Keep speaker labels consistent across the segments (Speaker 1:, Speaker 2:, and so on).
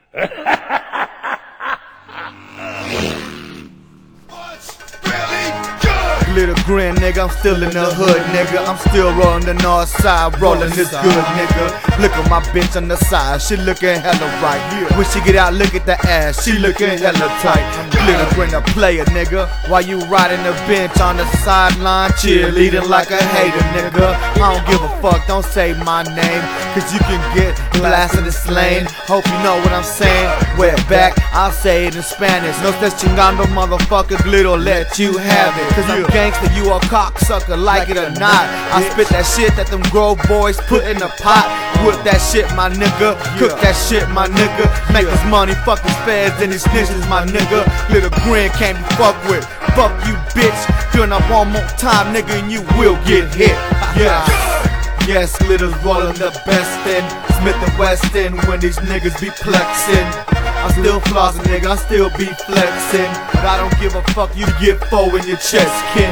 Speaker 1: Little grin, nigga, I'm still in the hood, nigga. I'm still rolling the north side, rolling this good, nigga. Look at my bitch on the side, she looking hella right. When she get out, look at the ass, she looking hella tight. Little grin, a player, nigga. While you riding the bench on the sideline, cheerleading like a hater, nigga. I don't give a fuck, don't say my name, cause you can get blasted and slain. Hope you know what I'm saying. We're back, I'll say it in Spanish. No estás chingando, motherfucker, little let you have it. Cause I'm gangster, you a cocksucker, like it or not. I spit that shit that them Grove boys put in the pot. Whip that shit, my nigga. Cook that shit, my nigga. Make this money, fuck these feds and these snitches, my nigga. Little grin can't be fucked with. Fuck you, bitch. Doing up one more time, nigga, and you will get hit. Yeah. Yes, Little's rolling the best in Smith & Wesson when these niggas be plexing. I'm still flossing, nigga, I still be flexing. But I don't give a fuck, you get four in your chest, kin.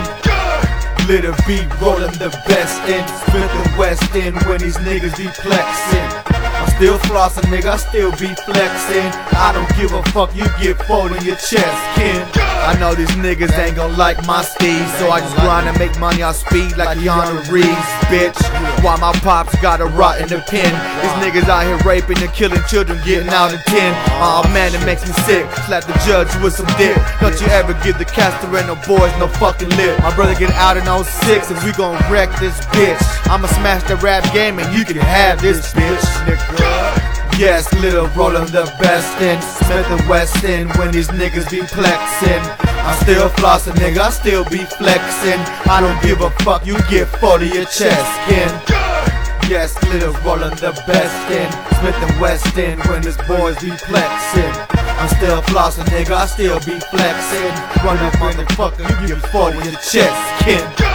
Speaker 1: Little be rolling the best in Smith & Wesson when these niggas be plexing. I'm still flossing, nigga, I still be flexing. I don't give a fuck, you get four in your chest, kin. I know these niggas ain't gon' like my steez, so I just grind and make money on speed like Keanu Reeves, bitch. While my pops got a rot in the pen. These niggas out here raping and killing children, getting out in 10. Aw man, it makes me sick. Slap the judge with some dick. Don't you ever give the Castor and the boys no fucking lip. My brother get out in 06 and we gon' wreck this bitch. I'ma smash the rap game and you can have this bitch, nigga. Yes, Little rolling the best in Smith & Wesson when these niggas be plexing. I'm still flossing, nigga, I still be flexing. I don't give a fuck, you get 40 your chest, kin. Yes, Little rolling the best in Smith & Wesson when these boys be flexing. I'm still flossing, nigga, I still be flexing. Run up, motherfucker, you get 40 in your chest, kin.